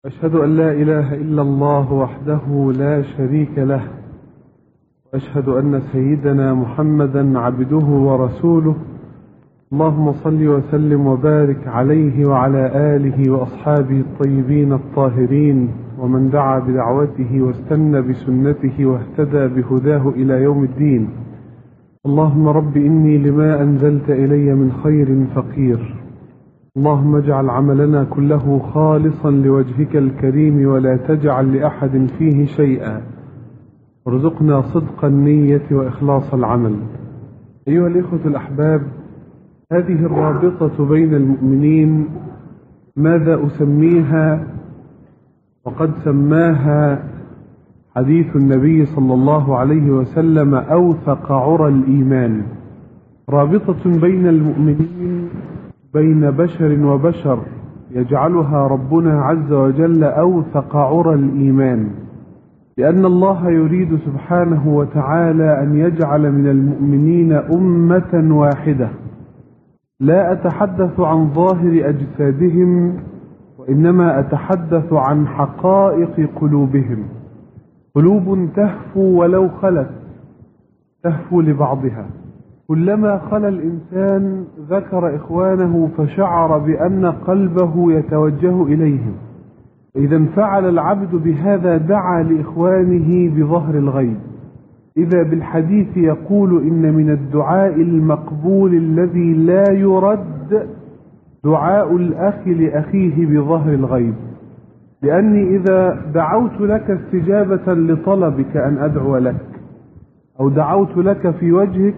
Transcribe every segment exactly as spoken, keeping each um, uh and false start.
أشهد أن لا إله إلا الله وحده لا شريك له، وأشهد أن سيدنا محمدا عبده ورسوله. اللهم صل وسلم وبارك عليه وعلى آله وأصحابه الطيبين الطاهرين، ومن دعا بدعوته واستنى بسنته واهتدى بهداه إلى يوم الدين. اللهم رب إني لما أنزلت إلي من خير فقير. اللهم اجعل عملنا كله خالصا لوجهك الكريم، ولا تجعل لأحد فيه شيئا. وارزقنا صدق النية وإخلاص العمل. أيها الإخوة الأحباب، هذه الرابطة بين المؤمنين ماذا أسميها؟ وقد سماها حديث النبي صلى الله عليه وسلم أوثق عرى الإيمان. رابطة بين المؤمنين، بين بشر وبشر، يجعلها ربنا عز وجل أوثق عرى الإيمان، لأن الله يريد سبحانه وتعالى أن يجعل من المؤمنين أمة واحدة. لا أتحدث عن ظاهر أجسادهم، وإنما أتحدث عن حقائق قلوبهم. قلوب تهفو ولو خلت، تهفو لبعضها. كلما خلا الإنسان ذكر إخوانه فشعر بأن قلبه يتوجه إليهم. إذا انفعل العبد بهذا دعا لإخوانه بظهر الغيب. إذا بالحديث يقول إن من الدعاء المقبول الذي لا يرد دعاء الأخ لأخيه بظهر الغيب، لأني إذا دعوت لك استجابة لطلبك أن أدعو لك، أو دعوت لك في وجهك،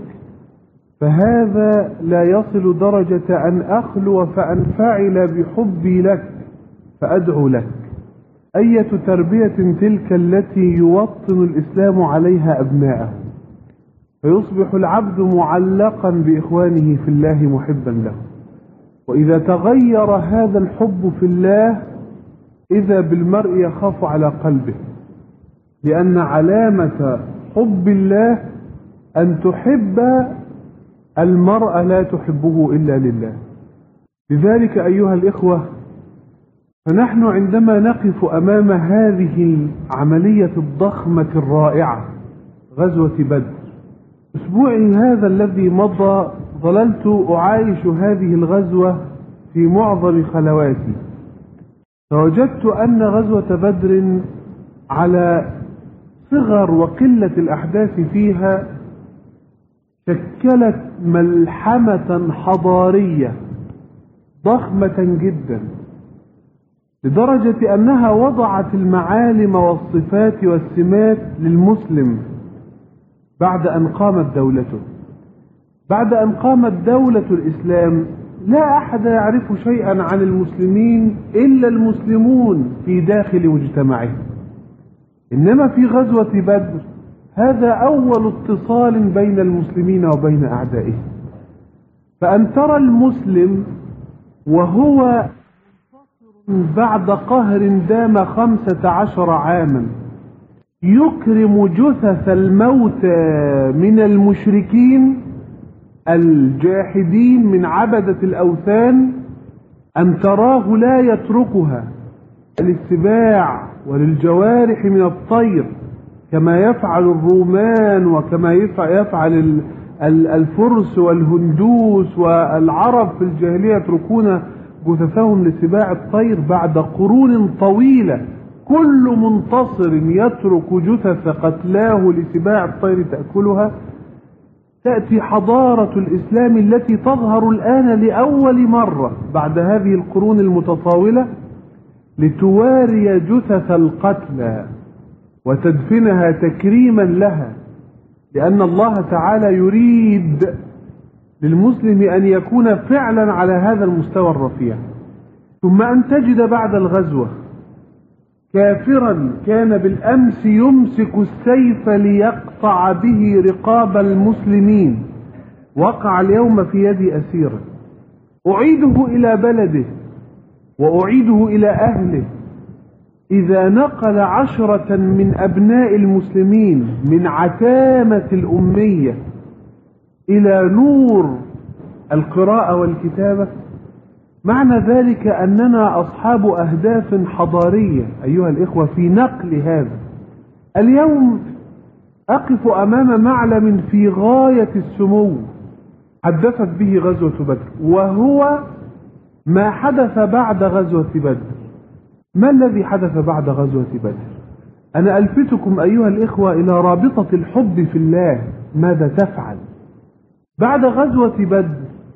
فهذا لا يصل درجة أن أخلو فأنفعل بحبي لك فأدعو لك. أية تربية تلك التي يوطن الإسلام عليها أبناءه، فيصبح العبد معلقا بإخوانه في الله محبا له. وإذا تغير هذا الحب في الله، إذا بالمرء يخاف على قلبه، لأن علامة حب الله أن تحب المرء لا تحبه إلا لله. لذلك أيها الإخوة، فنحن عندما نقف أمام هذه العملية الضخمة الرائعة، غزوة بدر، أسبوعي هذا الذي مضى ظللت أعايش هذه الغزوة في معظم خلواتي، فوجدت أن غزوة بدر على صغر وقلة الأحداث فيها شكلت ملحمة حضارية ضخمة جدا، لدرجة أنها وضعت المعالم والصفات والسمات للمسلم بعد أن قامت دولته. بعد أن قامت دولة الإسلام لا أحد يعرف شيئا عن المسلمين إلا المسلمون في داخل مجتمعهم. إنما في غزوة بدر هذا أول اتصال بين المسلمين وبين أعدائهم. فأن ترى المسلم وهو بعد قهر دام خمسة عشر عاما يكرم جثث الموتى من المشركين الجاحدين من عبدة الأوثان، أن تراه لا يتركها للسباع وللجوارح من الطير كما يفعل الرومان، وكما يفعل الفرس والهندوس والعرب في الجاهلية، يتركون جثثهم لسباع الطير. بعد قرون طويلة كل منتصر يترك جثث قتلاه لسباع الطير تأكلها، تأتي حضارة الإسلام التي تظهر الآن لأول مرة بعد هذه القرون المتطاولة لتواري جثث القتلى وتدفنها تكريما لها، لأن الله تعالى يريد للمسلم أن يكون فعلا على هذا المستوى الرفيع. ثم أن تجد بعد الغزوة كافرا كان بالأمس يمسك السيف ليقطع به رقاب المسلمين وقع اليوم في يد أسيره، أعيده إلى بلده وأعيده إلى أهله. إذا نقل عشرة من أبناء المسلمين من عتامة الأمية إلى نور القراءة والكتابة، معنى ذلك أننا أصحاب أهداف حضارية أيها الإخوة في نقل هذا. اليوم أقف أمام معلم في غاية السمو حدثت به غزوة بدر، وهو ما حدث بعد غزوة بدر. ما الذي حدث بعد غزوة بدر؟ أنا ألفتكم أيها الإخوة إلى رابطة الحب في الله. ماذا تفعل بعد غزوة بدر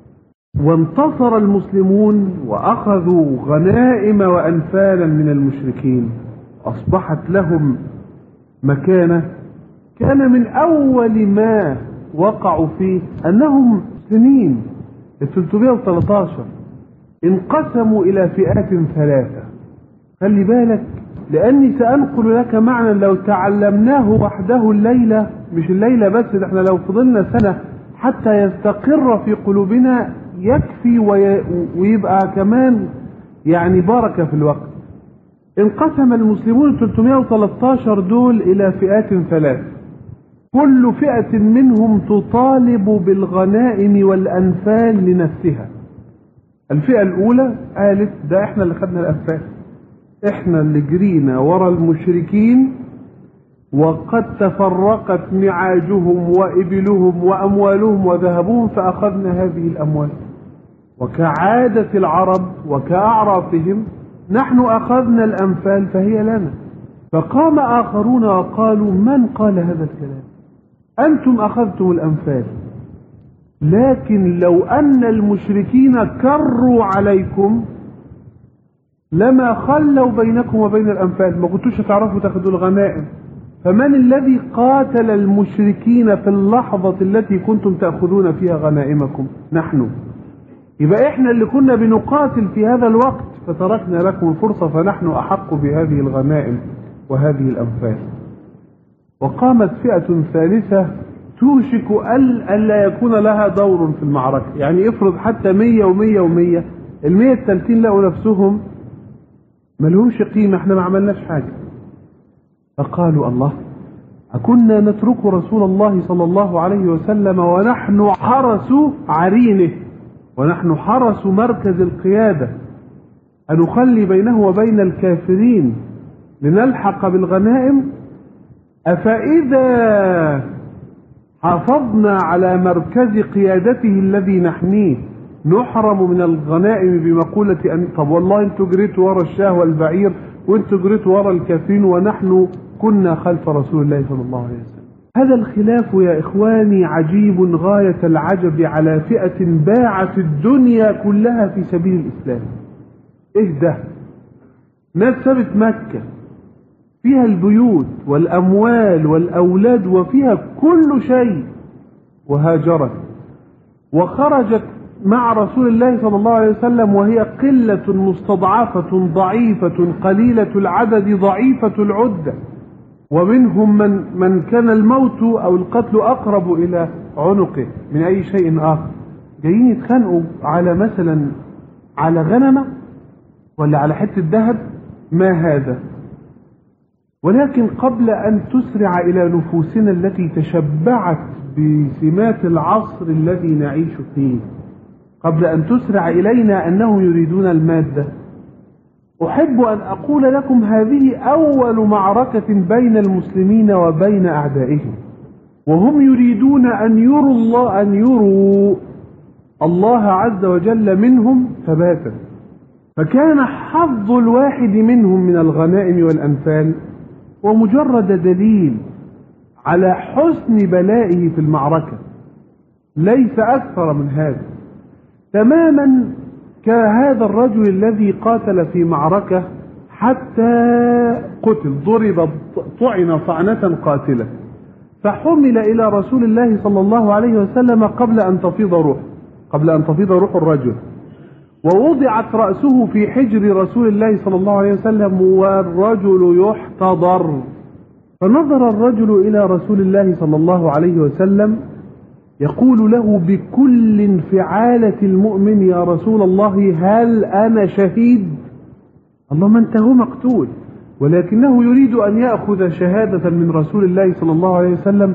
وانتصر المسلمون وأخذوا غنائم وأنفالا من المشركين؟ أصبحت لهم مكانة. كان من أول ما وقعوا فيه أنهم مسلمين ثلاثمائة وثلاثة عشر انقسموا إلى فئات ثلاثة. خلي بالك، لأني سأنقل لك معنى لو تعلمناه وحده الليلة، مش الليلة بس، ده احنا لو فضلنا سنة حتى يستقر في قلوبنا يكفي ويبقى كمان يعني بركة في الوقت. انقسم المسلمون ثلاثمائة وثلاثة عشر دول إلى فئات ثلاث، كل فئة منهم تطالب بالغنائم والأنفال لنفسها. الفئة الأولى قالت ده احنا اللي خدنا الأنفال، احنا اللي جرينا ورا المشركين وقد تفرقت نعاجهم وإبلهم وأموالهم وذهبهم فأخذنا هذه الأموال. وكعادة العرب وكأعرافهم نحن أخذنا الأنفال فهي لنا. فقام آخرون وقالوا من قال هذا الكلام؟ أنتم أخذتم الأنفال، لكن لو أن المشركين كروا عليكم لما خلوا بينكم وبين الأنفال، ما كنتوش تعرفوا تاخذوا الغنائم. فمن الذي قاتل المشركين في اللحظة التي كنتم تأخذون فيها غنائمكم؟ نحن. يبقى احنا اللي كنا بنقاتل في هذا الوقت فتركنا لكم الفرصة، فنحن أحق بهذه الغنائم وهذه الأنفال. وقامت فئة ثالثة توشك ألا يكون لها دور في المعركة. يعني افرض حتى مية ومية ومية، المية الثالثين لقوا نفسهم ملهمش قيمة، احنا ما عملناش حاجة. فقالوا الله، أكنا نترك رسول الله صلى الله عليه وسلم ونحن حرس عرينه ونحن حرس مركز القيادة، أنخلي بينه وبين الكافرين لنلحق بالغنائم؟ أفإذا حافظنا على مركز قيادته الذي نحميه نحرم من الغنائم بمقولة أن طب والله انتوا جريتوا ورا الشاه والبعير وانتوا جريتوا ورا الكافرين ونحن كنا خلف رسول الله صلى الله عليه وسلم. هذا الخلاف يا إخواني عجيب غاية العجب على فئة باعت الدنيا كلها في سبيل الإسلام. إيه ده؟ ناس سابت مكة فيها البيوت والأموال والأولاد وفيها كل شيء، وهاجرت وخرجت مع رسول الله صلى الله عليه وسلم وهي قلة مستضعفة ضعيفة قليلة العدد ضعيفة العدة، ومنهم من من كان الموت أو القتل أقرب إلى عنقه من أي شيء آخر. جايين يتخانقوا على مثلا على غنمة ولا على حتة ذهب، ما هذا؟ ولكن قبل أن تسرع إلى نفوسنا التي تشبعت بسمات العصر الذي نعيش فيه، قبل أن تسرع إلينا أنهم يريدون المادة، أحب أن أقول لكم هذه أول معركة بين المسلمين وبين أعدائهم، وهم يريدون أن يروا الله أن يروا الله عز وجل منهم ثباتا. فكان حظ الواحد منهم من الغنائم والأنفال ومجرد دليل على حسن بلائه في المعركة، ليس أكثر من هذا. تماما كهذا الرجل الذي قاتل في معركة حتى قتل، ضرب طعن طعنة قاتلة، فحمل إلى رسول الله صلى الله عليه وسلم قبل أن تفيض روح قبل أن تفيض روح الرجل، ووضعت رأسه في حجر رسول الله صلى الله عليه وسلم والرجل يحتضر. فنظر الرجل إلى رسول الله صلى الله عليه وسلم يقول له بكل انفعالة المؤمن: يا رسول الله هل أنا شهيد؟ اللهم أنت هو مقتول، ولكنه يريد أن يأخذ شهادة من رسول الله صلى الله عليه وسلم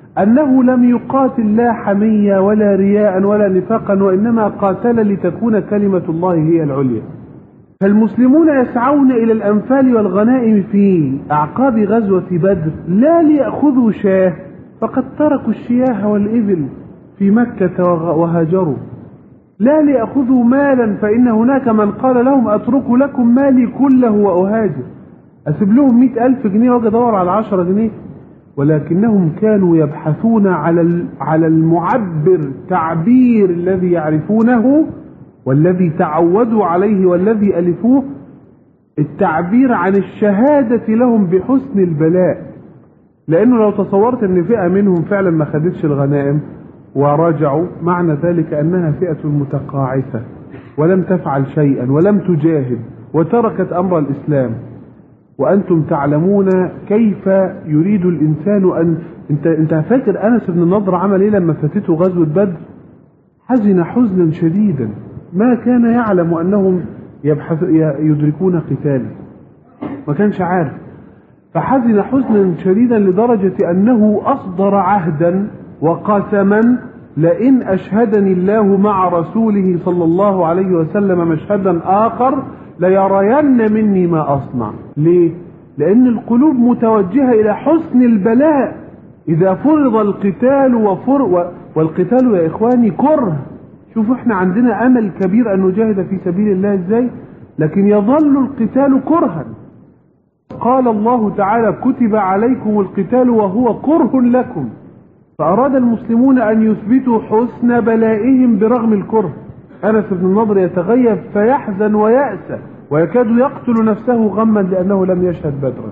أنه لم يقاتل لا حمية ولا رياء ولا نفاقا، وإنما قاتل لتكون كلمة الله هي العليا. فالمسلمون يسعون إلى الأنفال والغنائم في أعقاب غزوة بدر لا ليأخذوا شاه، فقد تركوا الشياه والإبل في مكة وهاجروا، لا ليأخذوا مالا، فإن هناك من قال لهم أترك لكم مالي كله وأهاجر، أسيب لهم مئة ألف جنيه وأجي أدور على عشرة جنيه. ولكنهم كانوا يبحثون على على المعبر، تعبير الذي يعرفونه والذي تعودوا عليه والذي ألفوه، التعبير عن الشهادة لهم بحسن البلاء. لأنه لو تصورت أن فئة منهم فعلا ما خدتش الغنائم ورجعوا، معنى ذلك أنها فئة متقاعسة ولم تفعل شيئا ولم تجاهد وتركت أمر الإسلام. وأنتم تعلمون كيف يريد الإنسان أن أنت أنت فاكر أنس بن النضر عمل إيه لما فاتته غزوة بدر؟ حزن حزنا شديدا، ما كان يعلم أنهم يبحث يدركون قتاله، ما كانش عارف، فحزن حزنا شديدا لدرجة أنه أصدر عهدا وقسما لئن أشهدني الله مع رسوله صلى الله عليه وسلم مشهدا آخر ليرين مني ما أصنع. ليه؟ لأن القلوب متوجهة إلى حسن البلاء. إذا فرض القتال وفر والقتال يا إخواني كره، شوفوا إحنا عندنا أمل كبير أن نجاهد في سبيل الله إزاي، لكن يظل القتال كرها. قال الله تعالى كتب عليكم القتال وهو كره لكم، فأراد المسلمون أن يثبتوا حسن بلائهم برغم الكره. أنس بن النضر يتغيب فيحزن ويأسى ويكاد يقتل نفسه غما لأنه لم يشهد بدرا.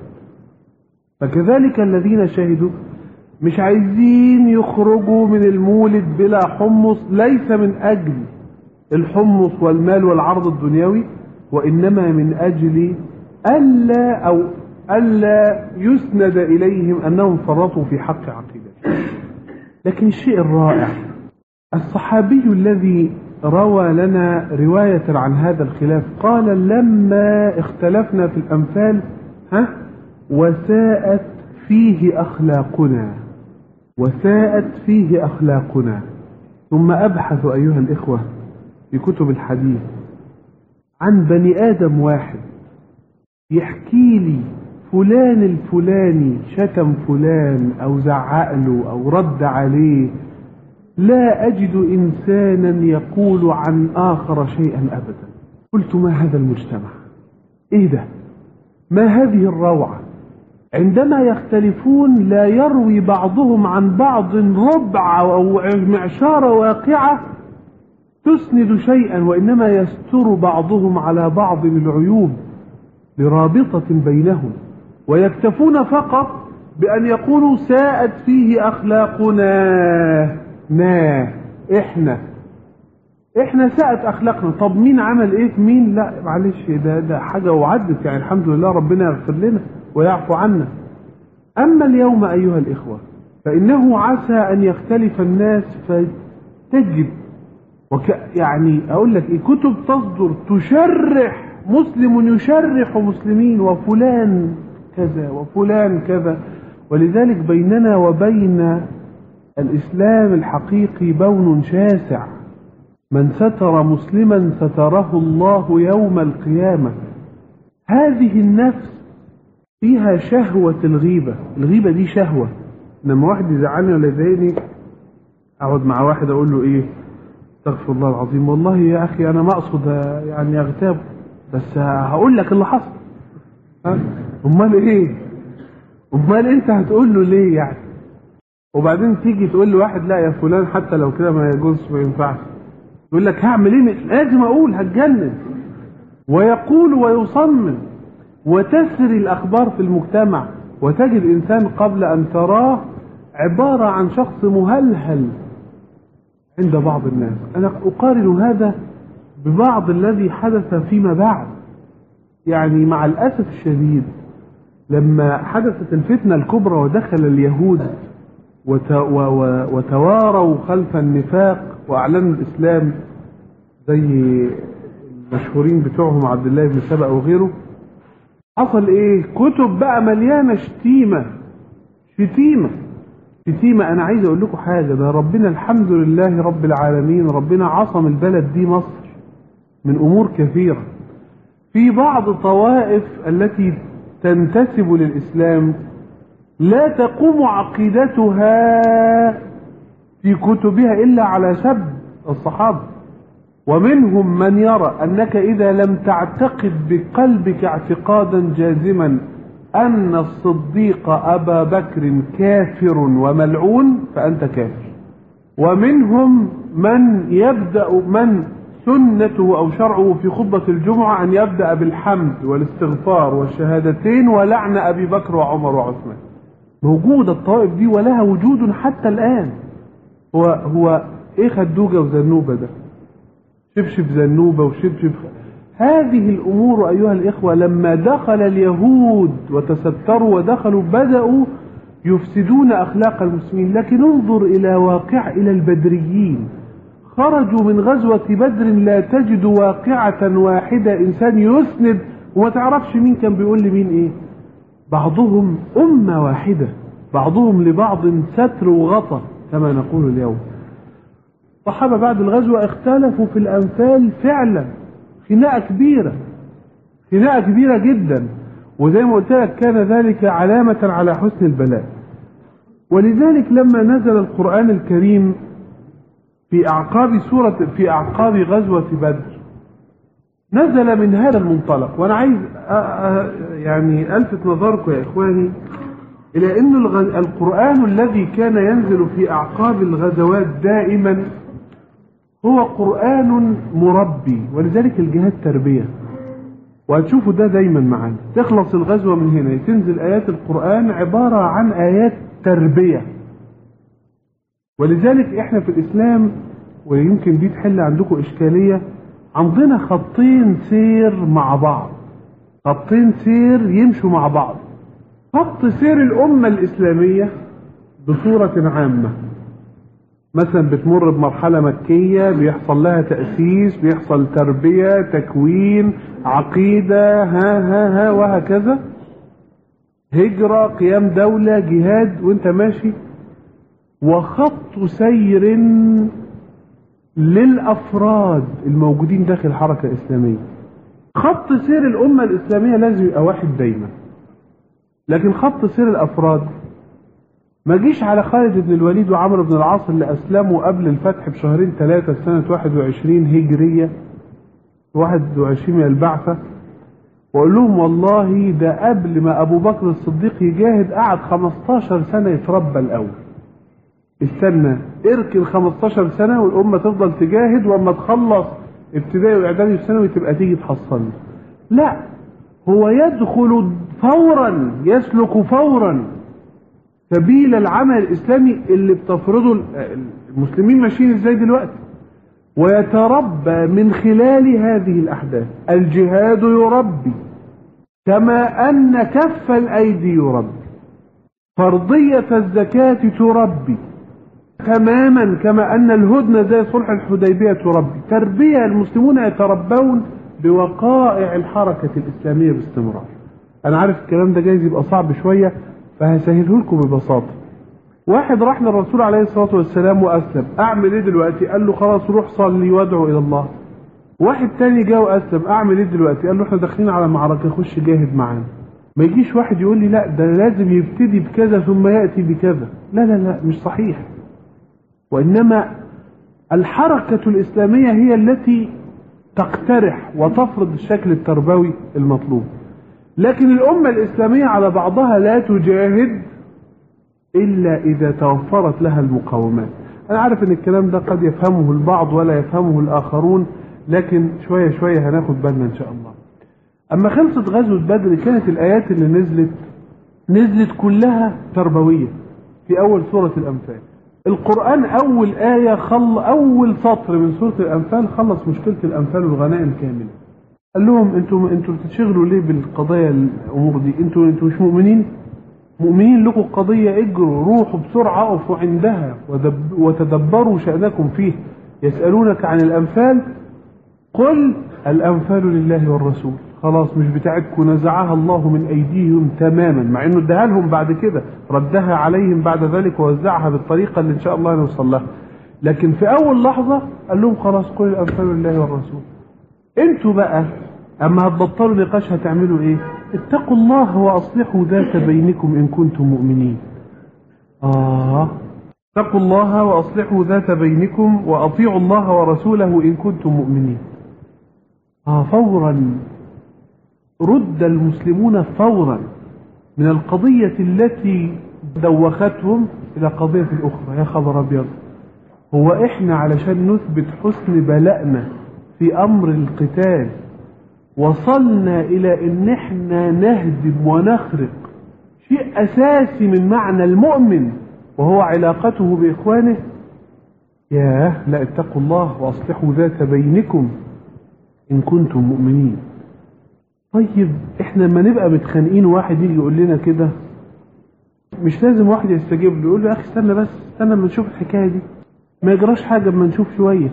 فكذلك الذين شهدوا مش عايزين يخرجوا من المولد بلا حمص، ليس من أجل الحمص والمال والعرض الدنيوي، وإنما من أجل ألا أو ألا يسند إليهم أنهم فرطوا في حق عقيدة. لكن الشيء الرائع الصحابي الذي روى لنا رواية عن هذا الخلاف قال لما اختلفنا في الأنفال ها وساءت فيه أخلاقنا وساءت فيه أخلاقنا. ثم أبحث أيها الإخوة في كتب الحديث عن بني آدم واحد يحكي لي فلان الفلاني شتم فلان أو زعق له أو رد عليه، لا أجد إنسانا يقول عن آخر شيئا أبدا. قلت ما هذا المجتمع؟ إيه ده؟ ما هذه الروعة؟ عندما يختلفون لا يروي بعضهم عن بعض ربع أو معشارة واقعة تسند شيئا، وإنما يستر بعضهم على بعض العيوب لرابطة بينهم، ويكتفون فقط بأن يقولوا ساءت فيه أخلاقنا. نا إحنا إحنا ساءت أخلاقنا. طب مين عمل إيه في مين؟ لا معلش ده ده حاجة وعدت، يعني الحمد لله ربنا يغفر لنا ويعفو عنا. أما اليوم أيها الإخوة فإنه عسى أن يختلف الناس فتجد وك يعني أقول لك إيه كتب تصدر تشرح، مسلم يشرح مسلمين وفلان كذا وفلان كذا. ولذلك بيننا وبين الإسلام الحقيقي بون شاسع. من ستر مسلما ستره الله يوم القيامة. هذه النفس فيها شهوة الغيبة. الغيبة دي شهوة. لما واحد يزعلني ولا يضايقني أقعد مع واحد أقول له إيه استغفر الله العظيم والله يا أخي أنا ما أقصد يعني أغتاب، بس هقول لك اللي حصل. أمال إيه؟ أمال أنت هتقول له ليه يعني؟ وبعدين تيجي تقول لواحد لا يا فلان حتى لو كده ما يجوز ما ينفعش، يقول لك هعمل ايه؟ لازم اقول هتجنن. ويقول ويصمم وتسري الاخبار في المجتمع، وتجد انسان قبل ان تراه عبارة عن شخص مهلهل عند بعض الناس. انا اقارن هذا ببعض الذي حدث فيما بعد. يعني مع الاسف الشديد لما حدثت الفتنة الكبرى ودخل اليهود وتواروا خلف النفاق واعلنوا الاسلام زي المشهورين بتوعهم عبد الله بن سبأ وغيره، حصل ايه؟ كتب بقى مليانه شتيمه شتيمه شتيمة. أنا عايز أقول لكم حاجة، ده ربنا الحمد لله رب العالمين ربنا عصم البلد دي مصر من أمور كثيرة. في بعض طوائف التي تنتسب للإسلام لا تقوم عقيدتها في كتبها إلا على سب الصحابة، ومنهم من يرى أنك إذا لم تعتقد بقلبك اعتقادا جازما أن الصديق أبا بكر كافر وملعون فأنت كافر، ومنهم من يبدأ من سنته أو شرعه في خطبة الجمعة أن يبدأ بالحمد والاستغفار والشهادتين ولعن أبي بكر وعمر وعثمان. موجودة الطوائف دي ولها وجود حتى الآن. هو هو إيه خدوجة وزنوبة ده؟ شبشب زنوبة وشبشب. هذه الأمور أيها الإخوة لما دخل اليهود وتستروا ودخلوا بدأوا يفسدون أخلاق المسلمين. لكن انظر إلى واقع إلى البدريين، خرجوا من غزوة بدر لا تجد واقعة واحدة إنسان يسند وما تعرفش مين كان بيقول لمين إيه. بعضهم أمة واحدة، بعضهم لبعض ستر وغطى كما نقول اليوم. الصحابة بعد الغزوة اختلفوا في الأنفال فعلا، خناقة كبيرة، خناقة كبيرة جدا، وزي ما قلت لك كان ذلك علامة على حسن البلاء. ولذلك لما نزل القرآن الكريم في أعقاب سورة في أعقاب غزوة بدر نزل من هذا المنطلق. وأنا عايز يعني ألفت نظركم يا إخواني إلى أن القرآن الذي كان ينزل في أعقاب الغزوات دائما هو قرآن مربي، ولذلك الجهاد تربية. وهتشوفوا ده دايما معانا، تخلص الغزوة من هنا تنزل آيات القرآن عبارة عن آيات تربية. ولذلك احنا في الإسلام، ويمكن دي تحل عندكم إشكالية، عندنا خطين سير مع بعض، خطين سير يمشوا مع بعض. خط سير الأمة الإسلامية بصورة عامة، مثلا بتمر بمرحلة مكية بيحصل لها تأسيس، بيحصل تربية، تكوين، عقيدة، ها ها ها وهكذا، هجرة، قيام دولة، جهاد، وانت ماشي. وخط سير للأفراد الموجودين داخل الحركة الإسلامية. خط سير الأمة الإسلامية لازم يبقى واحد دايما، لكن خط سير الأفراد ما جيش على خالد بن الوليد وعمرو بن العاص اللي أسلموا قبل الفتح بشهرين ثلاثة سنة واحد وعشرين هجرية، واحد وعشرين من البعثة، وأقول لهم والله ده قبل ما أبو بكر الصديق يجاهد قعد خمستاشر سنة يتربى الأول. استنى اركن خمستاشر سنة والأمة تفضل تجاهد، وأما تخلص ابتدائي وإعدادي وثانوي تبقى تيجي تحصلنا. لا، هو يدخل فورا، يسلك فورا سبيل العمل الإسلامي اللي بتفرضه المسلمين ماشيين ازاي دلوقتي، ويتربى من خلال هذه الأحداث. الجهاد يربي كما أن كف الأيدي يربي، فرضية الزكاة تربي تماما كما أن الهدنة زي صلح الحديبية تربي. تربية المسلمون يتربون بوقائع الحركة الإسلامية باستمرار. أنا عارف الكلام ده جايز يبقى صعب شوية فهسهله لكم ببساطة. واحد راح للرسول عليه الصلاة والسلام وأسلم، أعمل إيه دلوقتي؟ قال له خلاص روح صلي وادعو إلى الله. واحد تاني جاء وأسلم، أعمل إيه دلوقتي؟ قال له إحنا داخلين على معركة، خش جاهد معانا. ما يجيش واحد يقول لي لا ده لازم يبتدي بكذا ثم يأتي بكذا، لا لا لا مش صحيح. وإنما الحركة الإسلامية هي التي تقترح وتفرض الشكل التربوي المطلوب، لكن الأمة الإسلامية على بعضها لا تجاهد إلا إذا توفرت لها المقومات. أنا عارف أن الكلام ده قد يفهمه البعض ولا يفهمه الآخرون، لكن شوية شوية هناخد بالنا إن شاء الله. أما خلصت غزوة بدر كانت الآيات اللي نزلت نزلت كلها تربوية. في أول سورة الأنفال القرآن أول آية خل أول سطر من سورة الأنفال خلص مشكلة الأنفال والغنائم كاملة. قال لهم انتوا انتوا بتشغلوا ليه بالقضايا الأمور دي؟ انتوا انتوا مش مؤمنين؟ مؤمنين لكم قضية، اجروا روحوا بسرعة اقفوا عندها وتدبروا شأنكم فيه. يسألونك عن الأنفال قل الأنفال لله والرسول خلاص مش بتاعتكم، نزعها الله من أيديهم تماما، مع إنه اداها لهم بعد كده، ردها عليهم بعد ذلك ووزعها بالطريقة اللي إن شاء الله نوصل لها. لكن في أول لحظة قال لهم خلاص قل الأنفال لله والرسول. أنتوا بقى أما هتبطلوا نقاش هتعملوا إيه؟ اتقوا الله وأصلحوا ذات بينكم إن كنتم مؤمنين. آه اتقوا الله وأصلحوا ذات بينكم وأطيعوا الله ورسوله إن كنتم مؤمنين. آه فورا رد المسلمون فورا من القضية التي دوختهم إلى قضية أخرى. يا خبر أبيض، هو إحنا علشان نثبت حسن بلائنا في أمر القتال وصلنا إلى إن إحنا نهدم ونخرق شيء أساسي من معنى المؤمن وهو علاقته بإخوانه؟ ياه لا، اتقوا الله وأصلحوا ذات بينكم إن كنتم مؤمنين. طيب إحنا لما نبقى متخانقين واحد يجي يقول لنا كده، مش لازم واحد يستجيب له يقول له يا أخي استنى بس، استنى ما نشوف الحكاية دي، ما يجراش حاجة اما نشوف شوية.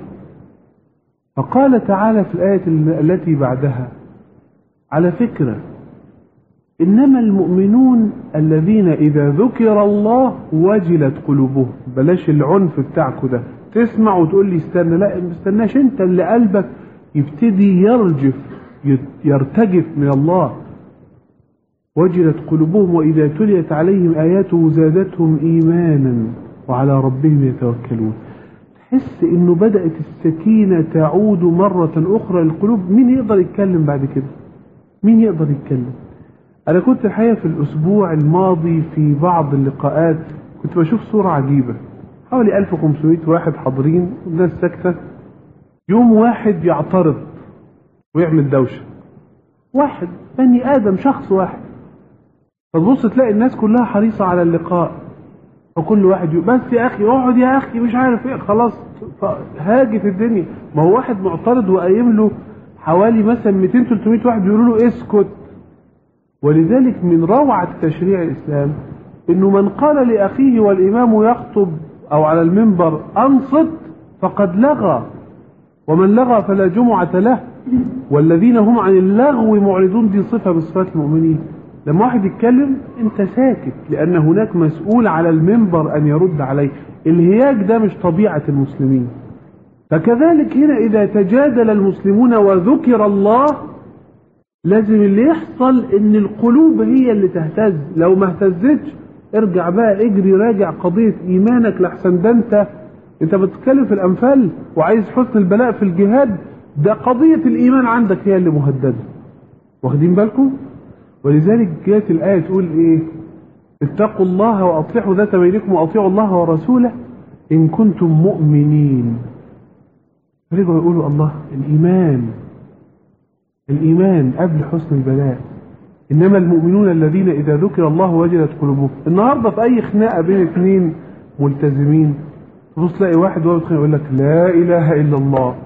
فقال تعالى في الآية التي بعدها على فكرة إنما المؤمنون الذين إذا ذكر الله وجلت قلوبهم. بلاش العنف بتاعكوا ده، تسمع وتقول لي استنى، لا ما استناش، انت اللي قلبك يبتدي يرجف يرتجف من الله. وجلت قلوبهم وإذا تليت عليهم آياته زادتهم إيمانا وعلى ربهم يتوكلون. تحس إنه بدأت السكينة تعود مرة أخرى للقلوب. مين يقدر يتكلم بعد كده؟ مين يقدر يتكلم؟ أنا كنت الحقيقة في الأسبوع الماضي في بعض اللقاءات كنت بشوف صورة عجيبة، حوالي ألف وخمسمائة واحد حاضرين والناس ساكتة، يوم واحد يعترض ويعمل دوشة، واحد بني آدم شخص واحد، فتبص تلاقي الناس كلها حريصة على اللقاء، وكل واحد يقول بس يا أخي اقعد يا أخي مش عارف إيه، خلاص هاجت الدنيا. ما هو واحد معترض وقايم له حوالي مثلا مئتين ثلاثمائة واحد بيقولوا له اسكت. ولذلك من روعة تشريع الإسلام إنه من قال لأخيه والإمام يخطب أو على المنبر أنصت فقد لغى، ومن لغى فلا جمعة له، والذين هم عن اللغو معرضون. دي صفة بصفات المؤمنين. لما واحد يتكلم انت ساكت لأن هناك مسؤول على المنبر أن يرد عليه. الهياج ده مش طبيعة المسلمين. فكذلك هنا إذا تجادل المسلمون وذكر الله لازم اللي يحصل ان القلوب هي اللي تهتز. لو ما اهتزتش ارجع بقى اجري راجع قضية ايمانك، لحسن ده انت انت بتتكلم في الانفال وعايز حسن البلاء في الجهاد، ده قضية الايمان عندك هي اللي مهددة. واخدين بالكم؟ ولذلك جاءت الآية تقول ايه؟ اتقوا الله واصلحوا ذات بينكم واطيعوا الله ورسوله ان كنتم مؤمنين. رجعوا يقولوا الله، الايمان الإيمان قبل حسن البلاء. إنما المؤمنون الذين إذا ذكر الله وجلت قلوبهم. النهاردة في أي خناقة بين اثنين ملتزمين تبص تلاقي واحد وهو بيتخانق يقول لك لا إله إلا الله،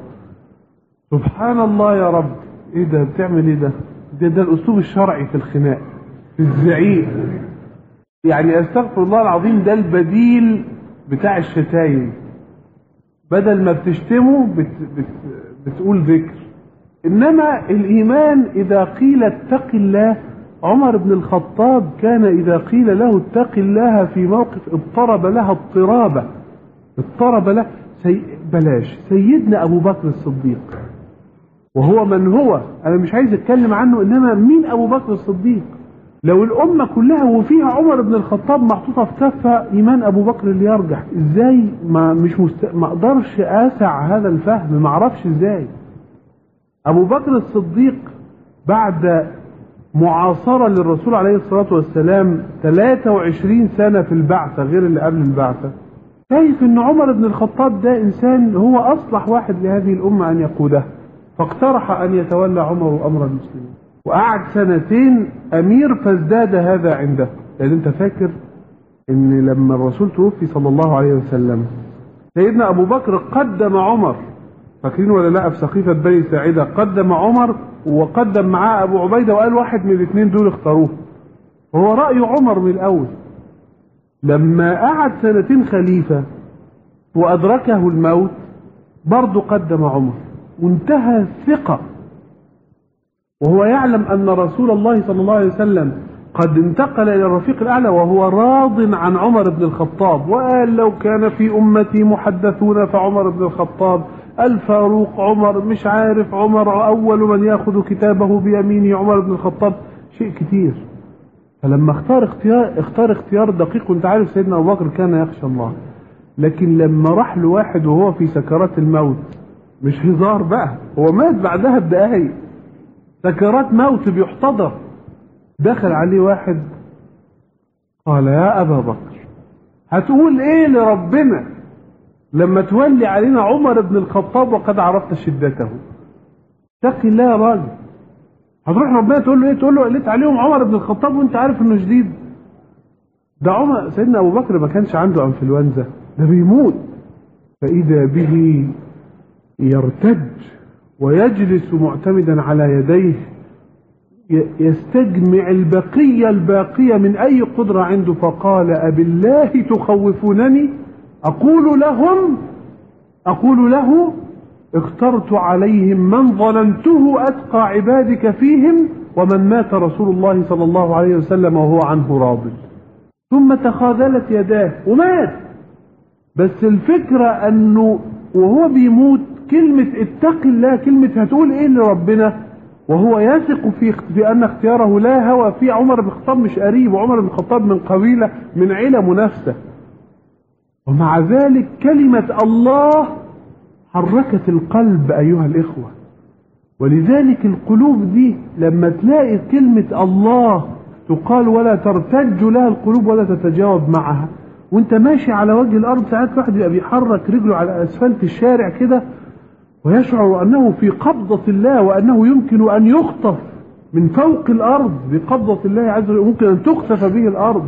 سبحان الله يا رب. إيه ده بتعمل إيه ده؟ ده ده الأسلوب الشرعي في الخناق، في الزعيق. يعني أستغفر الله العظيم، ده البديل بتاع الشتايم. بدل ما بتشتمه بت بت بتقول ذكر. إنما الإيمان إذا قيل اتق الله، عمر بن الخطاب كان إذا قيل له اتق الله في موقف اضطرب لها اضطرابة، اضطرب له سي... بلاش سيدنا أبو بكر الصديق، وهو من هو، أنا مش عايز أتكلم عنه، إنما مين أبو بكر الصديق؟ لو الأمة كلها وفيها عمر بن الخطاب محطوطة في كفة، إيمان أبو بكر اللي يرجح. إزاي ما مش مست... ما أقدرش أسع هذا الفهم، ما أعرفش إزاي. أبو بكر الصديق بعد معاصرة للرسول عليه الصلاة والسلام ثلاثة وعشرين سنة في البعثة غير اللي قبل البعثة، شايف إن عمر بن الخطاب ده إنسان هو أصلح واحد لهذه الأمة أن يقودها، فاقترح أن يتولى عمر أمر المسلمين، وقعد سنتين أمير فازداد هذا عنده. لأن أنت فاكر إن لما الرسول توفي صلى الله عليه وسلم سيدنا أبو بكر قدم عمر، فاكرين ولا لا؟ في سقيفة بني ساعدة قدم عمر وقدم معاه أبو عبيدة، وقال واحد من الاثنين دول اختاروه. هو رأي عمر من الأول. لما قعد سنتين خليفة وأدركه الموت برضه قدم عمر، وانتهى الثقة وهو يعلم أن رسول الله صلى الله عليه وسلم قد انتقل إلى الرفيق الأعلى وهو راض عن عمر بن الخطاب، وقال لو كان في أمتي محدثون فعمر بن الخطاب، الفاروق عمر، مش عارف عمر أول من يأخذ كتابه بيمينه عمر بن الخطاب، شيء كتير. فلما اختار اختيار اختار اختيار دقيق. وانت عارف سيدنا أبو بكر كان يخشى الله، لكن لما راح له واحد وهو في سكرات الموت، مش هزار بقى، هو مات بعدها بدقايق، سكرات موت بيحتضر، دخل عليه واحد قال يا أبا بكر هتقول ايه لربنا لما تولي علينا عمر بن الخطاب وقد عرفت شدته؟ اتق الله يا راجل، هتروح ربنا تقول له ايه؟ تقول له قلت عليهم عمر بن الخطاب وانت عارف انه شديد؟ ده عمر سيدنا ابو بكر ما كانش عنده انفلونزا، ده بيموت. فاذا به يرتج ويجلس معتمدا على يديه يستجمع البقية الباقية من أي قدرة عنده، فقال أبالله تخوفونني؟ أقول لهم أقول له اخترت عليهم من ظننته أتقى عبادك فيهم ومن مات رسول الله صلى الله عليه وسلم وهو عنه راض. ثم تخاذلت يداه ومات. بس الفكرة أنه وهو بيموت كلمة اتق الله، كلمة هتقول ايه لربنا وهو يثق في في ان اختياره لا هوى فيه. عمر بن الخطاب مش قريب، وعمر بن الخطاب من قبيلة من عيلة منافسة، ومع ذلك كلمة الله حركت القلب أيها الإخوة. ولذلك القلوب دي لما تلاقي كلمة الله تقال ولا ترتج لها القلوب ولا تتجاوب معها، وانت ماشي على وجه الأرض ساعات واحد يبقى بيحرك رجله على أسفلت الشارع كده ويشعر أنه في قبضة الله، وأنه يمكن أن يخطف من فوق الأرض بقبضة الله عز وجل، ممكن أن تخسف به الأرض،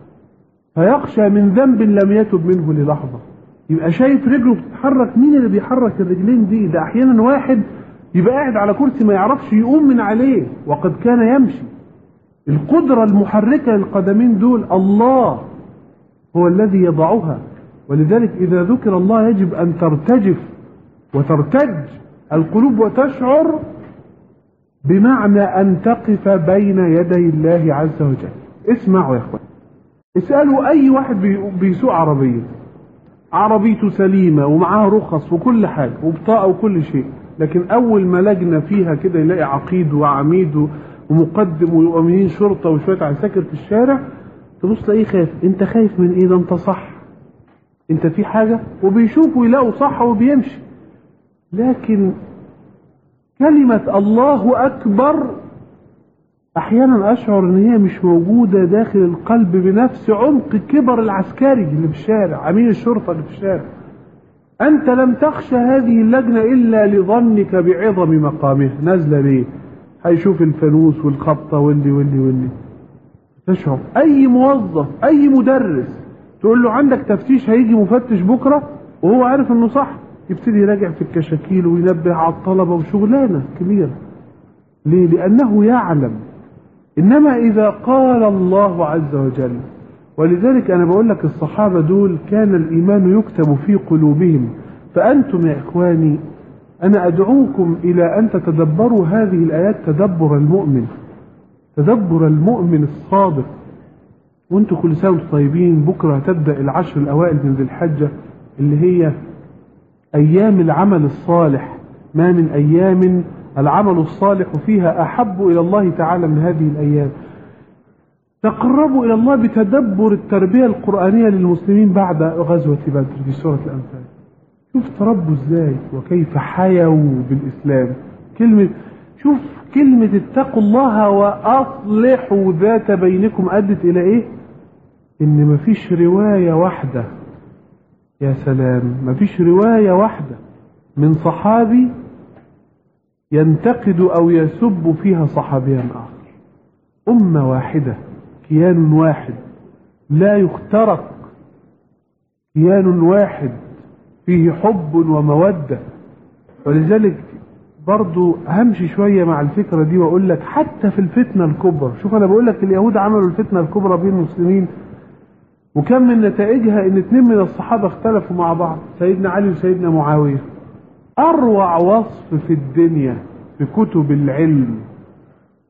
فيخشى من ذنب لم يتب منه للحظة. يبقى شايف رجله بتتحرك، مين اللي بيحرك الرجلين دي؟ ده أحيانا واحد يبقى قاعد على كرسي ما يعرفش يقوم من عليه وقد كان يمشي. القدرة المحركة للقدمين دول الله هو الذي يضعها. ولذلك إذا ذكر الله يجب أن ترتجف وترتج القلوب وتشعر، بمعنى أن تقف بين يدي الله عز وجل. اسمعوا يا اخوان، اسألوا أي واحد بيسوق عربية، عربيته سليمة ومعاها رخص وكل حاجة وبطاقة وكل شيء، لكن أول ما لجنة فيها كده يلاقي عقيد وعميد ومقدم وأمين شرطة وشوية عساكر في الشارع، تبص تلاقيه خايف. أنت خايف من إيه؟ ده أنت صح، أنت في حاجة، وبيشوفوا يلاقوا صح وبيمشي. لكن كلمة الله أكبر أحيانا أشعر أن هي مش موجودة داخل القلب بنفس عمق كبر العسكري اللي في الشارع، أمين الشرطة اللي في الشارع. أنت لم تخشى هذه اللجنة إلا لظنك بعظم مقامها. نازلة ليه؟ هيشوف الفانوس والخبطة واللي واللي واللي تشعر. أي موظف أي مدرس تقول له عندك تفتيش هيجي مفتش بكرة وهو عارف أنه صح، يبتدي يراجع في الكشاكيل وينبه على الطلبة وشغلانة كبيرة. ليه؟ لأنه يعلم. إنما إذا قال الله عز وجل، ولذلك أنا بقول لك الصحابة دول كان الإيمان يكتب في قلوبهم. فأنتم يا إخواني أنا أدعوكم إلى أن تتدبروا هذه الآيات تدبر المؤمن، تدبر المؤمن الصادق. وانتم كل سنة وانتم طيبين. بكرة تبدأ العشر الأوائل من ذي الحجة اللي هي أيام العمل الصالح. ما من أيام العمل الصالح فيها أحب إلى الله تعالى من هذه الأيام. تقربوا إلى الله بتدبر التربية القرآنية للمسلمين بعد غزوة بدر في سورة الأنفال. شوف تربوا إزاي وكيف حيوا بالإسلام. كلمة شوف كلمة اتقوا الله وأصلحوا ذات بينكم أدت إلى إيه؟ إن مفيش رواية واحدة، يا سلام، مفيش رواية واحدة من صحابي ينتقد أو يسب فيها صحابيا آخر. أمة واحدة، كيان واحد لا يخترق، كيان واحد فيه حب ومودة. ولذلك برضو همشي شوية مع الفكرة دي وأقول لك حتى في الفتنة الكبرى. شوف أنا بقول لك اليهود عملوا الفتنة الكبرى بين المسلمين، وكم من نتائجها إن اتنين من الصحابة اختلفوا مع بعض، سيدنا علي وسيدنا معاوية. أروع وصف في الدنيا في كتب العلم